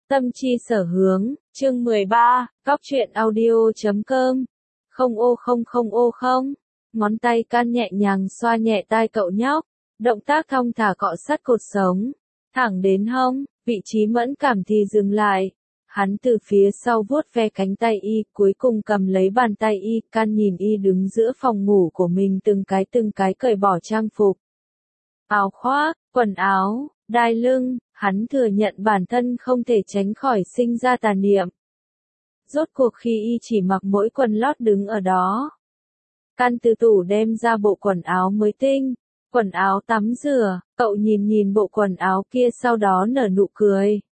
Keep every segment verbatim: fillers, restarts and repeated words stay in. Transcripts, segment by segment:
Tâm chi sở hướng, chương mười ba, Cóc truyện audio chấm com. Không ô không không ô không. Ngón tay Can nhẹ nhàng xoa nhẹ tai cậu nhóc, động tác thong thả cọ sát cột sống, thẳng đến hông, vị trí mẫn cảm thì dừng lại. Hắn từ phía sau vuốt ve cánh tay y, cuối cùng cầm lấy bàn tay y. Can nhìn y đứng giữa phòng ngủ của mình từng cái từng cái cởi bỏ trang phục, áo khoác, quần áo, đai lưng. Hắn thừa nhận bản thân không thể tránh khỏi sinh ra tà niệm. Rốt cuộc khi y chỉ mặc mỗi quần lót đứng ở đó, Can từ tủ đem ra bộ quần áo mới tinh, quần áo tắm rửa. Cậu nhìn nhìn bộ quần áo kia sau đó nở nụ cười.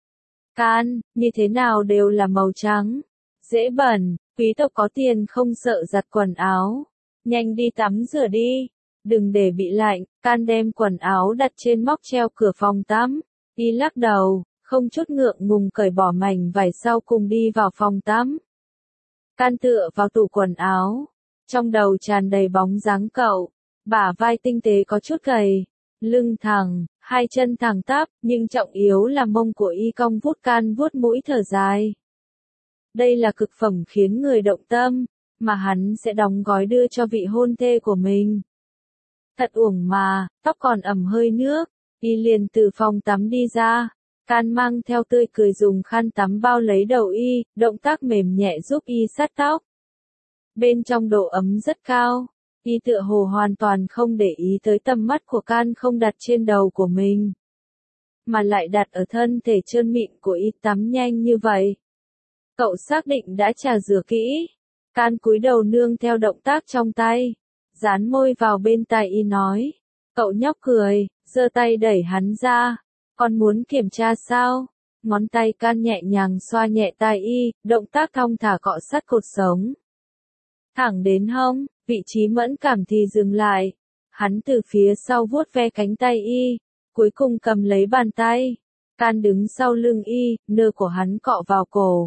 Can, như thế nào đều là màu trắng, dễ bẩn, quý tộc có tiền không sợ giặt quần áo. Nhanh đi tắm rửa đi, đừng để bị lạnh. Can đem quần áo đặt trên móc treo cửa phòng tắm. Y lắc đầu, không chút ngượng ngùng cởi bỏ mảnh vải sau cùng đi vào phòng tắm. Can tựa vào tủ quần áo, trong đầu tràn đầy bóng dáng cậu, bả vai tinh tế có chút gầy, lưng thẳng, hai chân thẳng tắp, nhưng trọng yếu là mông của y cong vút. Can vuốt mũi thở dài. Đây là cực phẩm khiến người động tâm, mà hắn sẽ đóng gói đưa cho vị hôn thê của mình. Thật uổng mà, tóc còn ẩm hơi nước. Y liền từ phòng tắm đi ra, Can mang theo tươi cười dùng khăn tắm bao lấy đầu y, động tác mềm nhẹ giúp y sát tóc. Bên trong độ ấm rất cao, y tựa hồ hoàn toàn không để ý tới tầm mắt của Can không đặt trên đầu của mình, mà lại đặt ở thân thể trơn mịn của y. Tắm nhanh như vậy, cậu xác định đã trà rửa kỹ. Can cúi đầu nương theo động tác trong tay, dán môi vào bên tai y nói. Cậu nhóc cười, giơ tay đẩy hắn ra. Còn muốn kiểm tra sao? Ngón tay Can nhẹ nhàng xoa nhẹ tai y, động tác thong thả cọ sát cột sống, thẳng đến hông, vị trí mẫn cảm thì dừng lại. Hắn từ phía sau vuốt ve cánh tay y, cuối cùng cầm lấy bàn tay. Can đứng sau lưng y, nơ của hắn cọ vào cổ.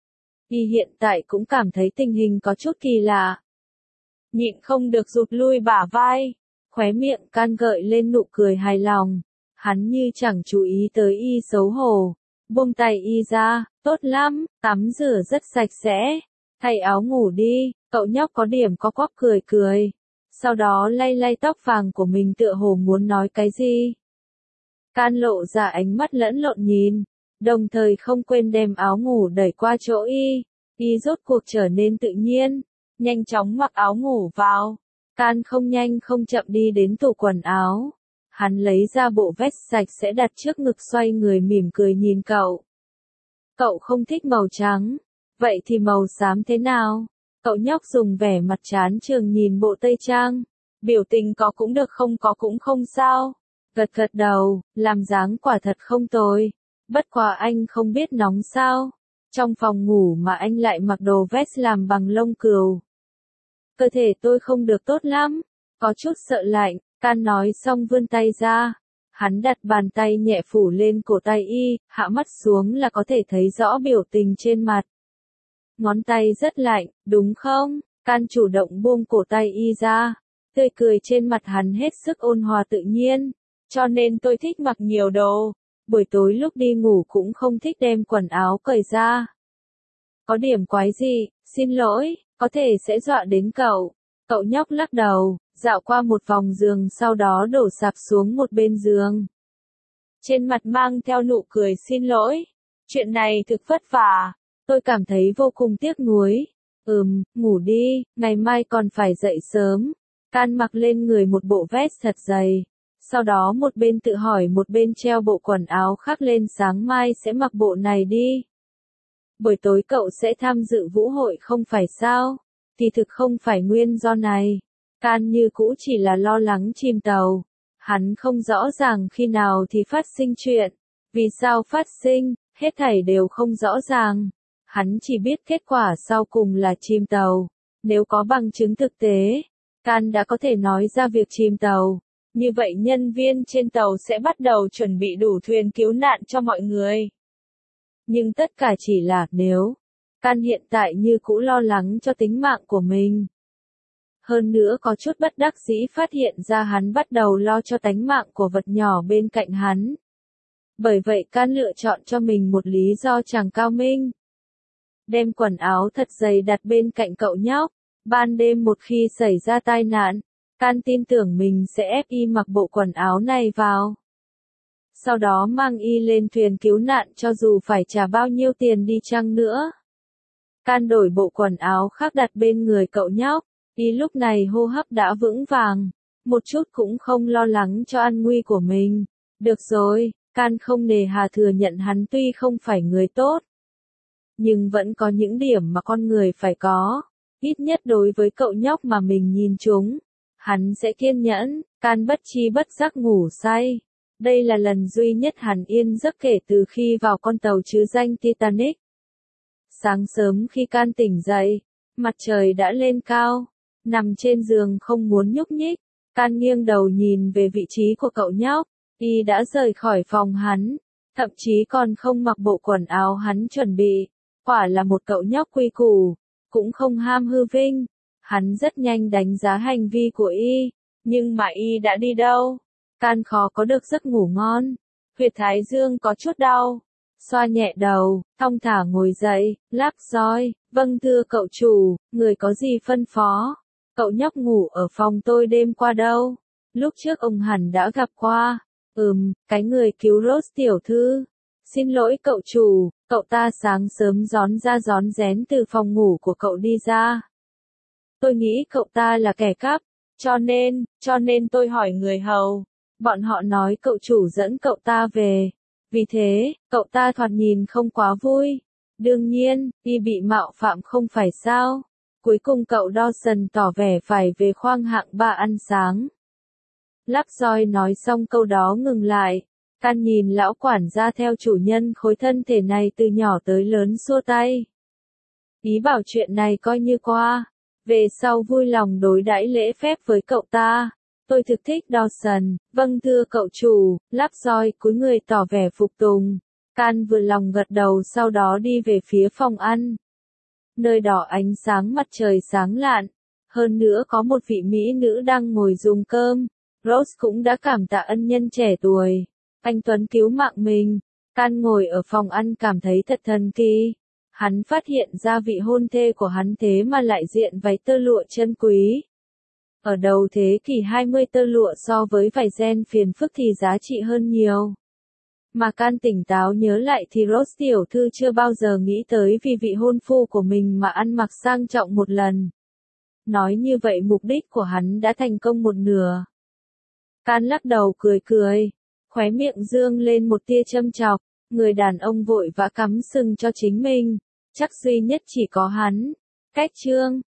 Y hiện tại cũng cảm thấy tình hình có chút kỳ lạ, nhịn không được rụt lui bả vai. Khóe miệng Can gợi lên nụ cười hài lòng. Hắn như chẳng chú ý tới y xấu hổ, buông tay y ra. Tốt lắm, tắm rửa rất sạch sẽ, thay áo ngủ đi. Cậu nhóc có điểm có quắp cười cười, sau đó lay lay tóc vàng của mình tựa hồ muốn nói cái gì. Can lộ ra ánh mắt lẫn lộn nhìn, đồng thời không quên đem áo ngủ đẩy qua chỗ y. Y rốt cuộc trở nên tự nhiên, nhanh chóng mặc áo ngủ vào. Can không nhanh không chậm đi đến tủ quần áo. Hắn lấy ra bộ vest sạch sẽ đặt trước ngực, xoay người mỉm cười nhìn cậu. Cậu không thích màu trắng, vậy thì màu xám thế nào? Cậu nhóc dùng vẻ mặt chán chường nhìn bộ tây trang, biểu tình có cũng được không có cũng không sao. Gật gật đầu, làm dáng quả thật không tồi. Bất quá anh không biết nóng sao? Trong phòng ngủ mà anh lại mặc đồ vest làm bằng lông cừu. Cơ thể tôi không được tốt lắm, có chút sợ lạnh. Can nói xong vươn tay ra. Hắn đặt bàn tay nhẹ phủ lên cổ tay y, hạ mắt xuống là có thể thấy rõ biểu tình trên mặt. Ngón tay rất lạnh, đúng không? Can chủ động buông cổ tay y ra. Tươi cười trên mặt hắn hết sức ôn hòa tự nhiên. Cho nên tôi thích mặc nhiều đồ. Buổi tối lúc đi ngủ cũng không thích đem quần áo cởi ra. Có điểm quái gì, xin lỗi, có thể sẽ dọa đến cậu. Cậu nhóc lắc đầu, dạo qua một vòng giường sau đó đổ sạp xuống một bên giường. Trên mặt mang theo nụ cười xin lỗi. Chuyện này thực vất vả, tôi cảm thấy vô cùng tiếc nuối. Ừm, ngủ đi, ngày mai còn phải dậy sớm. Can mặc lên người một bộ vest thật dày. Sau đó một bên tự hỏi một bên treo bộ quần áo khác lên, sáng mai sẽ mặc bộ này đi. Buổi tối cậu sẽ tham dự vũ hội không phải sao? Thì thực không phải nguyên do này. Can như cũ chỉ là lo lắng chìm tàu. Hắn không rõ ràng khi nào thì phát sinh chuyện. Vì sao phát sinh, hết thảy đều không rõ ràng. Hắn chỉ biết kết quả sau cùng là chìm tàu. Nếu có bằng chứng thực tế, Can đã có thể nói ra việc chìm tàu. Như vậy nhân viên trên tàu sẽ bắt đầu chuẩn bị đủ thuyền cứu nạn cho mọi người. Nhưng tất cả chỉ là nếu. Can hiện tại như cũ lo lắng cho tính mạng của mình. Hơn nữa có chút bất đắc dĩ phát hiện ra hắn bắt đầu lo cho tánh mạng của vật nhỏ bên cạnh hắn. Bởi vậy Can lựa chọn cho mình một lý do chẳng cao minh. Đem quần áo thật dày đặt bên cạnh cậu nhóc. Ban đêm một khi xảy ra tai nạn, Can tin tưởng mình sẽ ép y mặc bộ quần áo này vào. Sau đó mang y lên thuyền cứu nạn cho dù phải trả bao nhiêu tiền đi chăng nữa. Can đổi bộ quần áo khác đặt bên người cậu nhóc. Y lúc này hô hấp đã vững vàng, một chút cũng không lo lắng cho an nguy của mình. Được rồi, Can không nề hà thừa nhận hắn tuy không phải người tốt, nhưng vẫn có những điểm mà con người phải có. Ít nhất đối với cậu nhóc mà mình nhìn trúng, hắn sẽ kiên nhẫn. Can bất chi bất giác ngủ say. Đây là lần duy nhất hắn yên giấc kể từ khi vào con tàu trứ danh Titanic. Sáng sớm khi Can tỉnh dậy, mặt trời đã lên cao. Nằm trên giường không muốn nhúc nhích, Can nghiêng đầu nhìn về vị trí của cậu nhóc. Y đã rời khỏi phòng hắn, thậm chí còn không mặc bộ quần áo hắn chuẩn bị. Quả là một cậu nhóc quy củ, cũng không ham hư vinh. Hắn rất nhanh đánh giá hành vi của Y, nhưng mà Y đã đi đâu? Can khó có được giấc ngủ ngon. Huyệt thái dương có chút đau. Xoa nhẹ đầu, thong thả ngồi dậy, lắp roi. Vâng thưa cậu chủ, người có gì phân phó? Cậu nhóc ngủ ở phòng tôi đêm qua đâu? Lúc trước ông hẳn đã gặp qua. Ừm, cái người cứu Rose tiểu thư. Xin lỗi cậu chủ, cậu ta sáng sớm rón ra rón rén từ phòng ngủ của cậu đi ra. Tôi nghĩ cậu ta là kẻ cắp, cho nên, cho nên tôi hỏi người hầu. Bọn họ nói cậu chủ dẫn cậu ta về. Vì thế, cậu ta thoạt nhìn không quá vui. Đương nhiên, y bị mạo phạm không phải sao. Cuối cùng cậu Dawson tỏ vẻ phải về khoang hạng ba ăn sáng. Lắp roi nói xong câu đó ngừng lại. Can nhìn lão quản gia theo chủ nhân khối thân thể này từ nhỏ tới lớn xua tay. Ý bảo chuyện này coi như qua. Về sau vui lòng đối đãi lễ phép với cậu ta. Tôi thực thích Dawson. Vâng thưa cậu chủ. Lắp roi cúi người tỏ vẻ phục tùng. Can vừa lòng gật đầu sau đó đi về phía phòng ăn. Nơi đó ánh sáng mặt trời sáng lạn. Hơn nữa có một vị mỹ nữ đang ngồi dùng cơm. Rose cũng đã cảm tạ ân nhân trẻ tuổi. Anh Tuấn cứu mạng mình. Can ngồi ở phòng ăn cảm thấy thật thần kỳ. Hắn phát hiện ra vị hôn thê của hắn thế mà lại diện váy tơ lụa chân quý. Ở đầu thế kỷ hai mươi tơ lụa so với vải ren phiền phức thì giá trị hơn nhiều. Mà Can tỉnh táo nhớ lại thì Rose tiểu thư chưa bao giờ nghĩ tới vì vị hôn phu của mình mà ăn mặc sang trọng một lần. Nói như vậy mục đích của hắn đã thành công một nửa. Can lắc đầu cười cười, khóe miệng dương lên một tia châm chọc, người đàn ông vội vã cắm sừng cho chính mình, chắc duy nhất chỉ có hắn. Cách chương